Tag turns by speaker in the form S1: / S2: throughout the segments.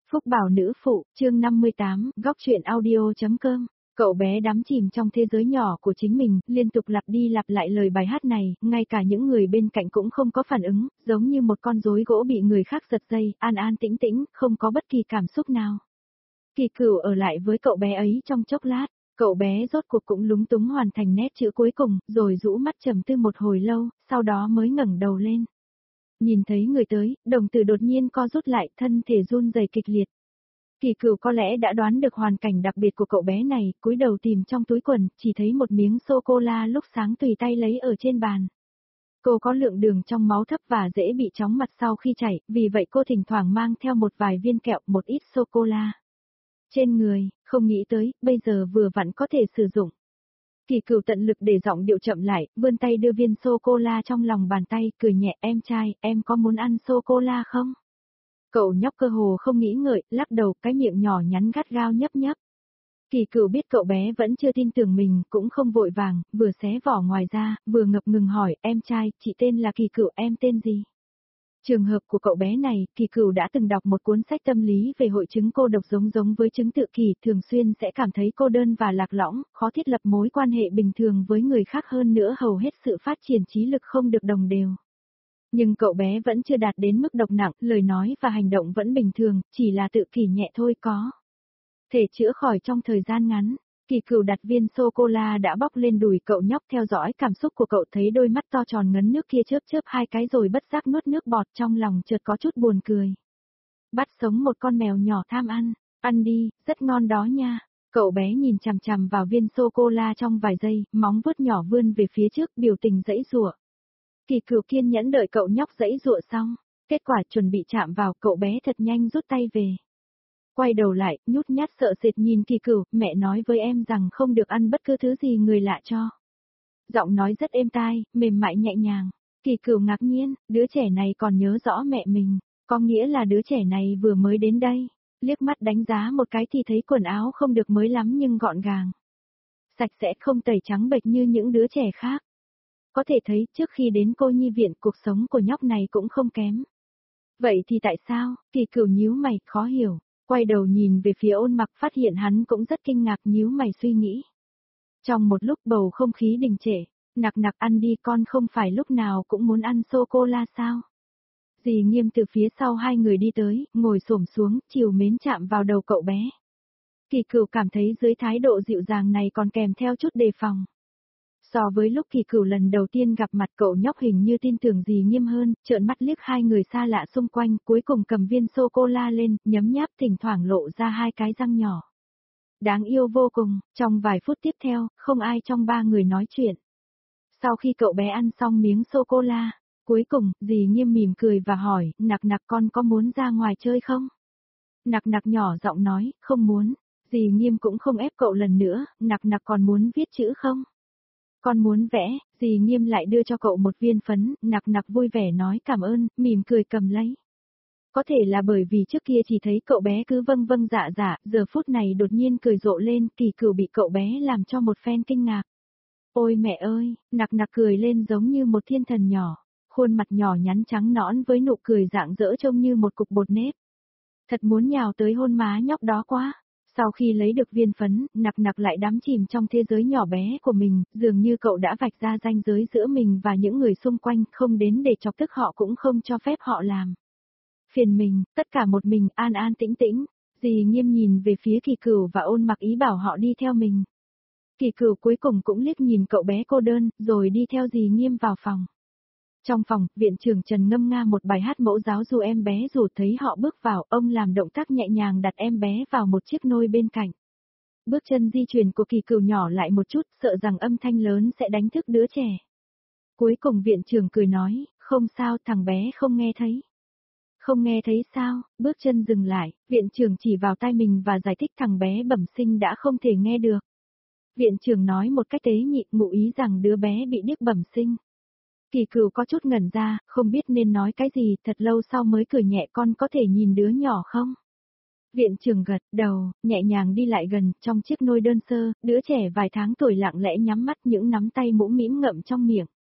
S1: Phúc Bảo nữ phụ, chương 58, góc truyện audio.com. Cậu bé đắm chìm trong thế giới nhỏ của chính mình, liên tục lặp đi lặp lại lời bài hát này, ngay cả những người bên cạnh cũng không có phản ứng, giống như một con rối gỗ bị người khác giật dây, an an tĩnh tĩnh, không có bất kỳ cảm xúc nào. Kỳ Cửu ở lại với cậu bé ấy trong chốc lát, cậu bé rốt cuộc cũng lúng túng hoàn thành nét chữ cuối cùng, rồi rũ mắt trầm tư một hồi lâu, sau đó mới ngẩng đầu lên. Nhìn thấy người tới, đồng tử đột nhiên co rút lại, thân thể run rẩy kịch liệt. Kỳ Cửu có lẽ đã đoán được hoàn cảnh đặc biệt của cậu bé này, cúi đầu tìm trong túi quần, chỉ thấy một miếng sô-cô-la lúc sáng tùy tay lấy ở trên bàn. Cô có lượng đường trong máu thấp và dễ bị chóng mặt sau khi chảy, vì vậy cô thỉnh thoảng mang theo một vài viên kẹo, một ít sô-cô-la trên người, không nghĩ tới, bây giờ vừa vặn có thể sử dụng. Kỳ Cửu tận lực để giọng điệu chậm lại, vươn tay đưa viên sô-cô-la trong lòng bàn tay, cười nhẹ, em trai, em có muốn ăn sô-cô-la không? Cậu nhóc cơ hồ không nghĩ ngợi, lắc đầu, cái miệng nhỏ nhắn gắt gao nhấp nhấp. Kỳ Cửu biết cậu bé vẫn chưa tin tưởng mình, cũng không vội vàng, vừa xé vỏ ngoài ra, vừa ngập ngừng hỏi, em trai, chị tên là Kỳ Cửu, em tên gì? Trường hợp của cậu bé này, Kỳ Cửu đã từng đọc một cuốn sách tâm lý về hội chứng cô độc giống với chứng tự kỷ, thường xuyên sẽ cảm thấy cô đơn và lạc lõng, khó thiết lập mối quan hệ bình thường với người khác, hơn nữa hầu hết sự phát triển trí lực không được đồng đều. Nhưng cậu bé vẫn chưa đạt đến mức độc nặng, lời nói và hành động vẫn bình thường, chỉ là tự kỷ nhẹ thôi, có thể chữa khỏi trong thời gian ngắn. Kỳ Cửu đặt viên sô-cô-la đã bóc lên đùi cậu nhóc, theo dõi cảm xúc của cậu, thấy đôi mắt to tròn ngấn nước kia chớp chớp hai cái rồi bất giác nuốt nước bọt, trong lòng chợt có chút buồn cười. Bắt sống một con mèo nhỏ tham ăn đi, rất ngon đó nha. Cậu bé nhìn chằm chằm vào viên sô-cô-la trong vài giây, móng vuốt nhỏ vươn về phía trước, biểu tình giãy giụa. Kỳ Cửu kiên nhẫn đợi cậu nhóc giãy giụa xong, kết quả chuẩn bị chạm vào, cậu bé thật nhanh rút tay về. Quay đầu lại, nhút nhát sợ sệt nhìn Kỳ Cửu, mẹ nói với em rằng không được ăn bất cứ thứ gì người lạ cho. Giọng nói rất êm tai, mềm mại nhẹ nhàng. Kỳ Cửu ngạc nhiên, đứa trẻ này còn nhớ rõ mẹ mình, có nghĩa là đứa trẻ này vừa mới đến đây. Liếc mắt đánh giá một cái thì thấy quần áo không được mới lắm nhưng gọn gàng. Sạch sẽ, không tẩy trắng bệch như những đứa trẻ khác. Có thể thấy trước khi đến cô nhi viện, cuộc sống của nhóc này cũng không kém. Vậy thì tại sao? Kỳ Cửu nhíu mày, khó hiểu. Quay đầu nhìn về phía Ôn Mặc, phát hiện hắn cũng rất kinh ngạc, nhíu mày suy nghĩ. Trong một lúc bầu không khí đình trệ, nặc ăn đi, con không phải lúc nào cũng muốn ăn sô-cô-la sao? Dì Nghiêm từ phía sau hai người đi tới, ngồi xổm xuống, trìu mến chạm vào đầu cậu bé. Kỳ Cửu cảm thấy dưới thái độ dịu dàng này còn kèm theo chút đề phòng. So với lúc Kỳ Cửu lần đầu tiên gặp mặt, cậu nhóc hình như tin tưởng dì Nghiêm hơn, trợn mắt liếc hai người xa lạ xung quanh, cuối cùng cầm viên sô-cô-la lên, nhấm nháp, thỉnh thoảng lộ ra hai cái răng nhỏ. Đáng yêu vô cùng. Trong vài phút tiếp theo, không ai trong ba người nói chuyện. Sau khi cậu bé ăn xong miếng sô-cô-la, cuối cùng, dì Nghiêm mỉm cười và hỏi, nặc con có muốn ra ngoài chơi không? Nặc nhỏ giọng nói, không muốn. Dì Nghiêm cũng không ép cậu lần nữa, nặc còn muốn viết chữ không? Con muốn vẽ. Dì Nghiêm lại đưa cho cậu một viên phấn, nặc vui vẻ nói cảm ơn, mỉm cười cầm lấy. Có thể là bởi vì trước kia chỉ thấy cậu bé cứ vâng dạ, giờ phút này đột nhiên cười rộ lên, Kỳ Cửu bị cậu bé làm cho một phen kinh ngạc. Ôi mẹ ơi, nặc cười lên giống như một thiên thần nhỏ, khuôn mặt nhỏ nhắn trắng nõn với nụ cười rạng rỡ trông như một cục bột nếp. Thật muốn nhào tới hôn má nhóc đó quá. Sau khi lấy được viên phấn, nặc lại đắm chìm trong thế giới nhỏ bé của mình, dường như cậu đã vạch ra ranh giới giữa mình và những người xung quanh, không đến để chọc tức họ cũng không cho phép họ làm phiền mình, tất cả một mình, an an tĩnh tĩnh. Dì Nghiêm nhìn về phía Kỳ Cửu và Ôn Mặc, ý bảo họ đi theo mình. Kỳ Cửu cuối cùng cũng liếc nhìn cậu bé cô đơn, rồi đi theo dì Nghiêm vào phòng. Trong phòng, viện trưởng Trần ngâm nga một bài hát mẫu giáo dù em bé, dù thấy họ bước vào, ông làm động tác nhẹ nhàng đặt em bé vào một chiếc nôi bên cạnh. Bước chân di chuyển của Kỳ Cửu nhỏ lại một chút, sợ rằng âm thanh lớn sẽ đánh thức đứa trẻ. Cuối cùng viện trưởng cười nói, không sao, thằng bé không nghe thấy. Không nghe thấy sao? Bước chân dừng lại, viện trưởng chỉ vào tai mình và giải thích thằng bé bẩm sinh đã không thể nghe được. Viện trưởng nói một cách tế nhị, ngụ ý rằng đứa bé bị điếc bẩm sinh. Kỳ Cửu có chút ngẩn ra, không biết nên nói cái gì, thật lâu sau mới cười nhẹ, con có thể nhìn đứa nhỏ không? Viện trưởng gật đầu, nhẹ nhàng đi lại gần, trong chiếc nôi đơn sơ, đứa trẻ vài tháng tuổi lặng lẽ nhắm mắt, những nắm tay mũm mĩm ngậm trong miệng.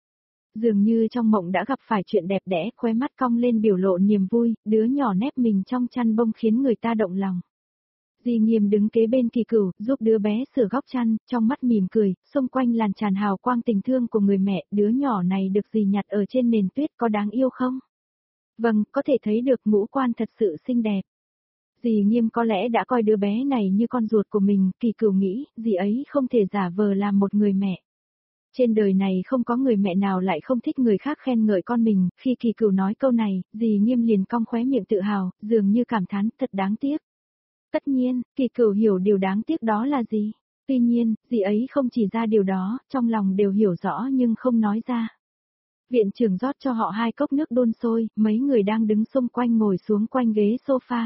S1: dường như trong mộng đã gặp phải chuyện đẹp đẽ, khóe mắt cong lên biểu lộ niềm vui, đứa nhỏ nép mình trong chăn bông khiến người ta động lòng. Di Nghiêm đứng kế bên Kỳ Cửu, giúp đứa bé sửa góc chăn, trong mắt mỉm cười, xung quanh làn tràn hào quang tình thương của người mẹ, đứa nhỏ này được dì nhặt ở trên nền tuyết có đáng yêu không? Vâng, có thể thấy được ngũ quan thật sự xinh đẹp. Dì Nghiêm có lẽ đã coi đứa bé này như con ruột của mình, Kỳ Cửu nghĩ, dì ấy không thể giả vờ làm một người mẹ. Trên đời này không có người mẹ nào lại không thích người khác khen ngợi con mình, khi Kỳ Cửu nói câu này, dì Nghiêm liền cong khóe miệng tự hào, dường như cảm thán, thật đáng tiếc. Tất nhiên, Kỳ Cửu hiểu điều đáng tiếc đó là gì. Tuy nhiên, dì ấy không chỉ ra điều đó, trong lòng đều hiểu rõ nhưng không nói ra. Viện trưởng rót cho họ 2 cốc nước đun sôi, mấy người đang đứng xung quanh ngồi xuống quanh ghế sofa.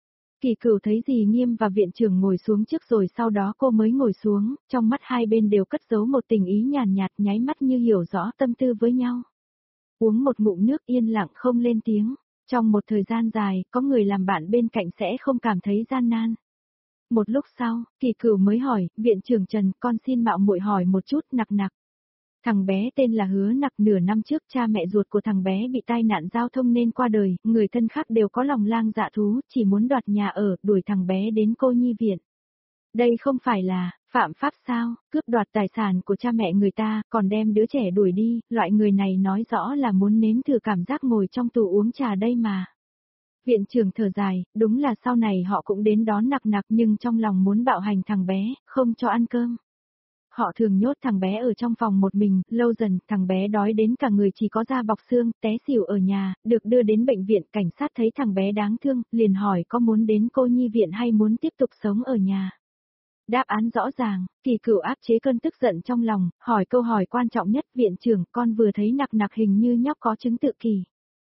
S1: Kỳ Cửu thấy dì Nghiêm và viện trưởng ngồi xuống trước rồi sau đó cô mới ngồi xuống, trong mắt hai bên đều cất giấu một tình ý nhàn nhạt nháy mắt như hiểu rõ tâm tư với nhau. Uống một ngụm nước yên lặng không lên tiếng. Trong một thời gian dài, có người làm bạn bên cạnh sẽ không cảm thấy gian nan. Một lúc sau, Kỳ Cửu mới hỏi, viện trưởng Trần, con xin mạo muội hỏi một chút nặc nặc. Thằng bé tên là Hứa Nặc, nửa năm trước cha mẹ ruột của thằng bé bị tai nạn giao thông nên qua đời, người thân khác đều có lòng lang dạ thú, chỉ muốn đoạt nhà ở, đuổi thằng bé đến cô nhi viện. Đây không phải là phạm pháp sao, cướp đoạt tài sản của cha mẹ người ta, còn đem đứa trẻ đuổi đi, loại người này nói rõ là muốn nếm thử cảm giác ngồi trong tù uống trà đây mà. Viện trưởng thở dài, đúng là sau này họ cũng đến đón Nặc Nặc nhưng trong lòng muốn bạo hành thằng bé, không cho ăn cơm. Họ thường nhốt thằng bé ở trong phòng một mình, lâu dần thằng bé đói đến cả người chỉ có da bọc xương, té xỉu ở nhà, được đưa đến bệnh viện, cảnh sát thấy thằng bé đáng thương, liền hỏi có muốn đến cô nhi viện hay muốn tiếp tục sống ở nhà. Đáp án rõ ràng, Kỳ Cửu áp chế cơn tức giận trong lòng, hỏi câu hỏi quan trọng nhất, viện trưởng, con vừa thấy Nặc Nặc hình như nhóc có chứng tự kỷ.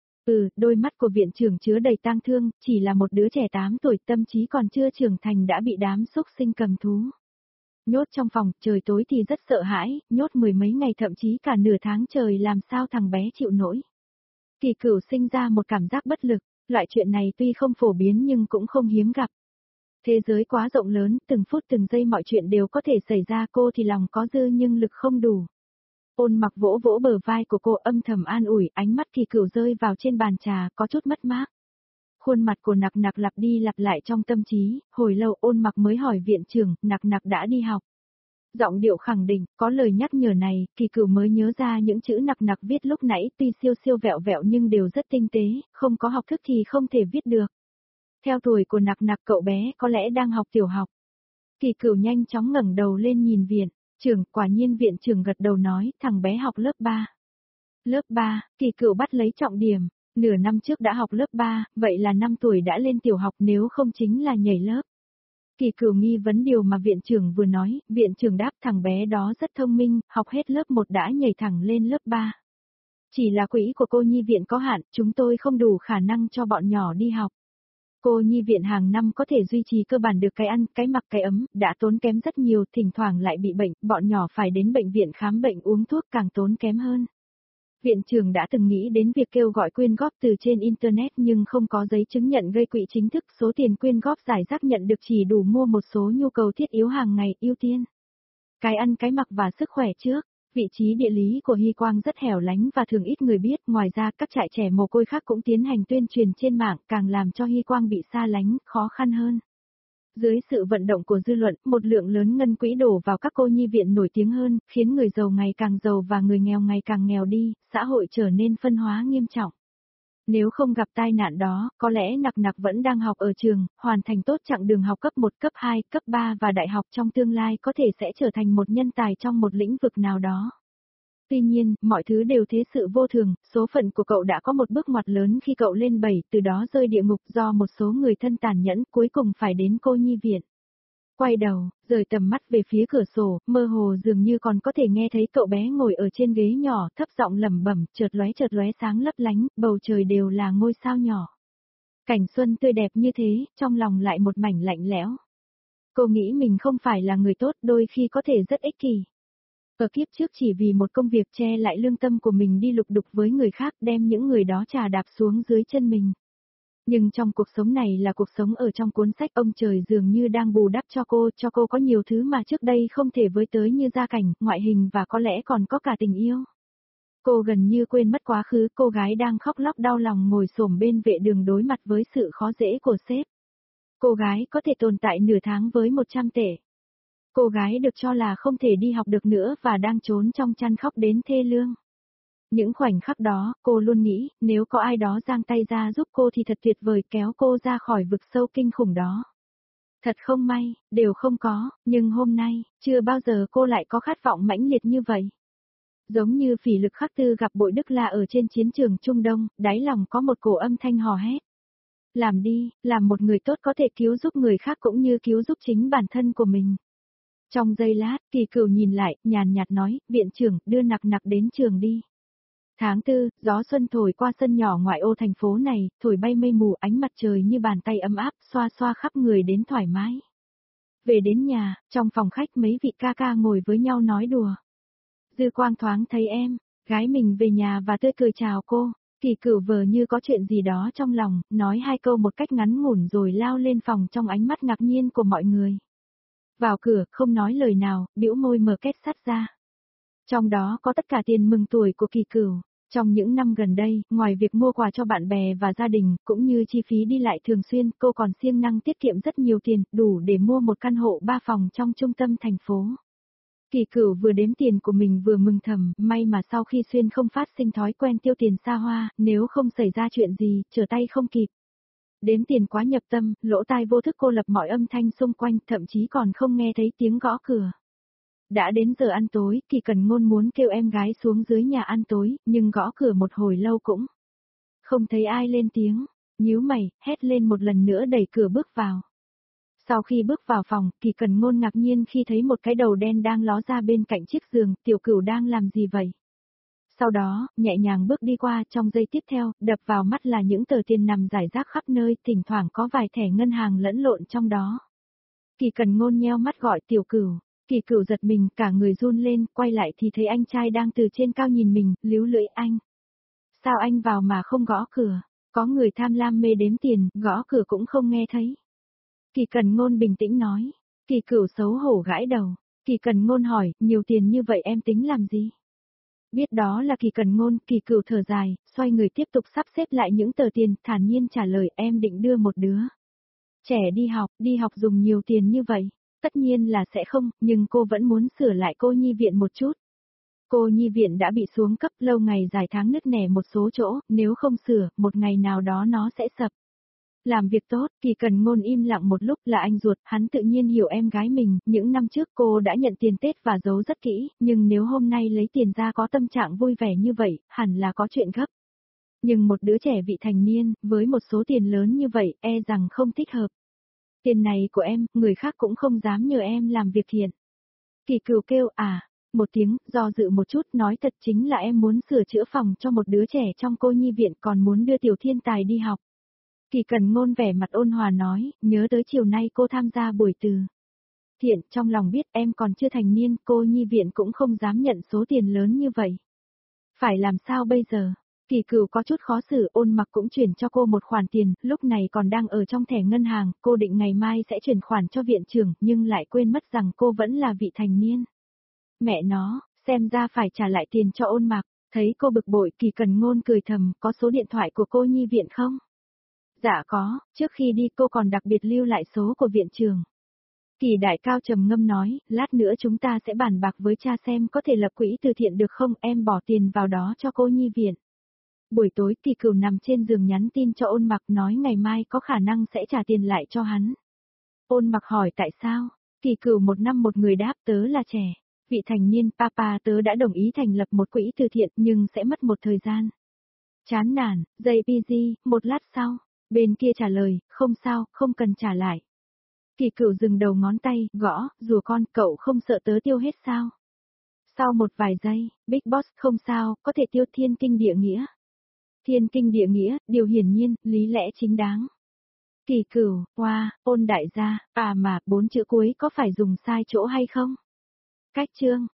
S1: Đôi mắt của viện trưởng chứa đầy tang thương, chỉ là một đứa trẻ 8 tuổi tâm trí còn chưa trưởng thành đã bị đám xúc sinh cầm thú. Nhốt trong phòng, trời tối thì rất sợ hãi, nhốt 10 mấy ngày thậm chí cả nửa tháng trời làm sao thằng bé chịu nổi. Kỳ Cửu sinh ra một cảm giác bất lực, loại chuyện này tuy không phổ biến nhưng cũng không hiếm gặp. Thế giới quá rộng lớn, từng phút từng giây mọi chuyện đều có thể xảy ra, cô thì lòng có dư nhưng lực không đủ. Ôn Mặc vỗ vỗ bờ vai của cô âm thầm an ủi, ánh mắt Kỳ Cửu rơi vào trên bàn trà, có chút mất mát. Khuôn mặt của Nặc Nặc lặp đi lặp lại trong tâm trí, hồi lâu Ôn Mặc mới hỏi viện trưởng, Nặc Nặc đã đi học. Giọng điệu khẳng định, có lời nhắc nhở này, Kỳ Cửu mới nhớ ra những chữ Nặc Nặc viết lúc nãy tuy siêu siêu vẹo vẹo nhưng đều rất tinh tế, không có học thức thì không thể viết được. Theo tuổi của Nặc Nặc cậu bé có lẽ đang học tiểu học. Kỳ Cửu nhanh chóng ngẩng đầu lên nhìn viện trưởng, quả nhiên viện trưởng gật đầu nói, thằng bé học lớp 3. Lớp 3, Kỳ Cửu bắt lấy trọng điểm, nửa năm trước đã học lớp 3, vậy là 5 tuổi đã lên tiểu học nếu không chính là nhảy lớp. Kỳ Cửu nghi vấn điều mà viện trưởng vừa nói, viện trưởng đáp thằng bé đó rất thông minh, học hết lớp 1 đã nhảy thẳng lên lớp 3. Chỉ là quỹ của cô nhi viện có hạn, chúng tôi không đủ khả năng cho bọn nhỏ đi học. Cô nhi viện hàng năm có thể duy trì cơ bản được cái ăn, cái mặc, cái ấm, đã tốn kém rất nhiều, thỉnh thoảng lại bị bệnh, bọn nhỏ phải đến bệnh viện khám bệnh uống thuốc càng tốn kém hơn. Viện trưởng đã từng nghĩ đến việc kêu gọi quyên góp từ trên Internet nhưng không có giấy chứng nhận gây quỹ chính thức, số tiền quyên góp giải rác nhận được chỉ đủ mua một số nhu cầu thiết yếu hàng ngày, ưu tiên cái ăn, cái mặc và sức khỏe trước. Vị trí địa lý của Hy Quang rất hẻo lánh và thường ít người biết, ngoài ra các trại trẻ mồ côi khác cũng tiến hành tuyên truyền trên mạng, càng làm cho Hy Quang bị xa lánh, khó khăn hơn. Dưới sự vận động của dư luận, một lượng lớn ngân quỹ đổ vào các cô nhi viện nổi tiếng hơn, khiến người giàu ngày càng giàu và người nghèo ngày càng nghèo đi, xã hội trở nên phân hóa nghiêm trọng. Nếu không gặp tai nạn đó, có lẽ Nặc Nặc vẫn đang học ở trường, hoàn thành tốt chặng đường học cấp 1, cấp 2, cấp 3 và đại học trong tương lai có thể sẽ trở thành một nhân tài trong một lĩnh vực nào đó. Tuy nhiên, mọi thứ đều thế sự vô thường, số phận của cậu đã có một bước ngoặt lớn khi cậu lên 7, từ đó rơi địa ngục do một số người thân tàn nhẫn, cuối cùng phải đến cô nhi viện. Quay đầu, rời tầm mắt về phía cửa sổ, mơ hồ dường như còn có thể nghe thấy cậu bé ngồi ở trên ghế nhỏ, thấp giọng lẩm bẩm, chợt lóe sáng lấp lánh, bầu trời đều là ngôi sao nhỏ. Cảnh xuân tươi đẹp như thế, trong lòng lại một mảnh lạnh lẽo. Cô nghĩ mình không phải là người tốt, đôi khi có thể rất ích kỷ. Ở kiếp trước chỉ vì một công việc che lại lương tâm của mình đi lục đục với người khác, đem những người đó trà đạp xuống dưới chân mình. Nhưng trong cuộc sống này là cuộc sống ở trong cuốn sách, ông trời dường như đang bù đắp cho cô có nhiều thứ mà trước đây không thể với tới như gia cảnh, ngoại hình và có lẽ còn có cả tình yêu. Cô gần như quên mất quá khứ, cô gái đang khóc lóc đau lòng ngồi xổm bên vệ đường đối mặt với sự khó dễ của sếp. Cô gái có thể tồn tại nửa tháng với 100 tệ. Cô gái được cho là không thể đi học được nữa và đang trốn trong chăn khóc đến thê lương. Những khoảnh khắc đó, cô luôn nghĩ, nếu có ai đó giang tay ra giúp cô thì thật tuyệt vời, kéo cô ra khỏi vực sâu kinh khủng đó. Thật không may, đều không có, nhưng hôm nay, chưa bao giờ cô lại có khát vọng mãnh liệt như vậy. Giống như Phỉ Lực Khắc Tư gặp Bội Đức La ở trên chiến trường Trung Đông, đáy lòng có một cổ âm thanh hò hét. Làm đi, làm một người tốt có thể cứu giúp người khác cũng như cứu giúp chính bản thân của mình. Trong giây lát, Kỳ Cửu nhìn lại, nhàn nhạt nói, viện trưởng, đưa Nặc Nặc đến trường đi. Tháng 4, gió xuân thổi qua sân nhỏ ngoại ô thành phố này, thổi bay mây mù, ánh mặt trời như bàn tay ấm áp, xoa xoa khắp người đến thoải mái. Về đến nhà, trong phòng khách mấy vị ca ca ngồi với nhau nói đùa. Dư Quang thoáng thấy em, gái mình về nhà và tươi cười chào cô. Kỳ Cửu vờ như có chuyện gì đó trong lòng, nói hai câu một cách ngắn ngủn rồi lao lên phòng trong ánh mắt ngạc nhiên của mọi người. Vào cửa, không nói lời nào, bĩu môi mở két sắt ra. Trong đó có tất cả tiền mừng tuổi của Kỳ Cửu. Trong những năm gần đây, ngoài việc mua quà cho bạn bè và gia đình, cũng như chi phí đi lại thường xuyên, cô còn siêng năng tiết kiệm rất nhiều tiền, đủ để mua một căn hộ 3 phòng trong trung tâm thành phố. Kỳ Cửu vừa đếm tiền của mình vừa mừng thầm, may mà sau khi Xuyên không phát sinh thói quen tiêu tiền xa hoa, nếu không xảy ra chuyện gì, trở tay không kịp. Đếm tiền quá nhập tâm, lỗ tai vô thức cô lập mọi âm thanh xung quanh, thậm chí còn không nghe thấy tiếng gõ cửa. Đã đến giờ ăn tối, Kỳ Cần Ngôn muốn kêu em gái xuống dưới nhà ăn tối, nhưng gõ cửa một hồi lâu cũng không thấy ai lên tiếng, nhíu mày, hét lên một lần nữa đẩy cửa bước vào. Sau khi bước vào phòng, Kỳ Cần Ngôn ngạc nhiên khi thấy một cái đầu đen đang ló ra bên cạnh chiếc giường, Tiểu Cửu đang làm gì vậy? Sau đó, nhẹ nhàng bước đi qua, trong giây tiếp theo, đập vào mắt là những tờ tiền nằm rải rác khắp nơi, thỉnh thoảng có vài thẻ ngân hàng lẫn lộn trong đó. Kỳ Cần Ngôn nheo mắt gọi Tiểu Cửu. Kỳ Cửu giật mình, cả người run lên, quay lại thì thấy anh trai đang từ trên cao nhìn mình, líu lưỡi anh. Sao anh vào mà không gõ cửa? Có người tham lam mê đếm tiền, gõ cửa cũng không nghe thấy. Kỳ Cần Ngôn bình tĩnh nói. Kỳ Cửu xấu hổ gãi đầu. Kỳ Cần Ngôn hỏi, nhiều tiền như vậy em tính làm gì? Biết đó là Kỳ Cần Ngôn, Kỳ Cửu thở dài, xoay người tiếp tục sắp xếp lại những tờ tiền, thản nhiên trả lời em định đưa một đứa trẻ đi học dùng nhiều tiền như vậy. Tất nhiên là sẽ không, nhưng cô vẫn muốn sửa lại cô nhi viện một chút. Cô nhi viện đã bị xuống cấp lâu ngày dài tháng nứt nẻ một số chỗ, nếu không sửa, một ngày nào đó nó sẽ sập. Làm việc tốt, Kỳ Cần Ngôn im lặng một lúc là anh ruột, hắn tự nhiên hiểu em gái mình, những năm trước cô đã nhận tiền Tết và giấu rất kỹ, nhưng nếu hôm nay lấy tiền ra có tâm trạng vui vẻ như vậy, hẳn là có chuyện gấp. Nhưng một đứa trẻ vị thành niên, với một số tiền lớn như vậy, e rằng không thích hợp. Tiền này của em, người khác cũng không dám nhờ em làm việc thiện. Kỳ Cửu kêu một tiếng, do dự một chút, nói thật chính là em muốn sửa chữa phòng cho một đứa trẻ trong cô nhi viện còn muốn đưa Tiểu Thiên Tài đi học. Kỳ Cần Ngôn vẻ mặt ôn hòa nói, nhớ tới chiều nay cô tham gia buổi từ thiện, trong lòng biết em còn chưa thành niên, cô nhi viện cũng không dám nhận số tiền lớn như vậy. Phải làm sao bây giờ? Kỳ Cửu có chút khó xử, Ôn Mặc cũng chuyển cho cô một khoản tiền, lúc này còn đang ở trong thẻ ngân hàng, cô định ngày mai sẽ chuyển khoản cho viện trưởng, nhưng lại quên mất rằng cô vẫn là vị thành niên. Mẹ nó, xem ra phải trả lại tiền cho Ôn Mặc, thấy cô bực bội, Kỳ Cần Ngôn cười thầm, có số điện thoại của cô nhi viện không? Dạ có, trước khi đi cô còn đặc biệt lưu lại số của viện trưởng. Kỳ Đại Cao trầm ngâm nói, lát nữa chúng ta sẽ bàn bạc với cha xem có thể lập quỹ từ thiện được không, em bỏ tiền vào đó cho cô nhi viện. Buổi tối Kỳ Cửu nằm trên giường nhắn tin cho Ôn Mặc nói ngày mai có khả năng sẽ trả tiền lại cho hắn. Ôn Mặc hỏi tại sao? Kỳ Cửu một năm một người đáp tớ là trẻ. Vị thành niên papa tớ đã đồng ý thành lập một quỹ từ thiện nhưng sẽ mất một thời gian. Chán nản, JPG, một lát sau. Bên kia trả lời, không sao, không cần trả lại. Kỳ Cửu dừng đầu ngón tay, gõ, rùa con, cậu không sợ tớ tiêu hết sao? Sau một vài giây, Big Boss không sao, có thể tiêu thiên kinh địa nghĩa. Thiên kinh địa nghĩa, điều hiển nhiên, lý lẽ chính đáng. Kỳ Cửu, Ôn đại gia, mà 4 chữ cuối có phải dùng sai chỗ hay không? Cách chương.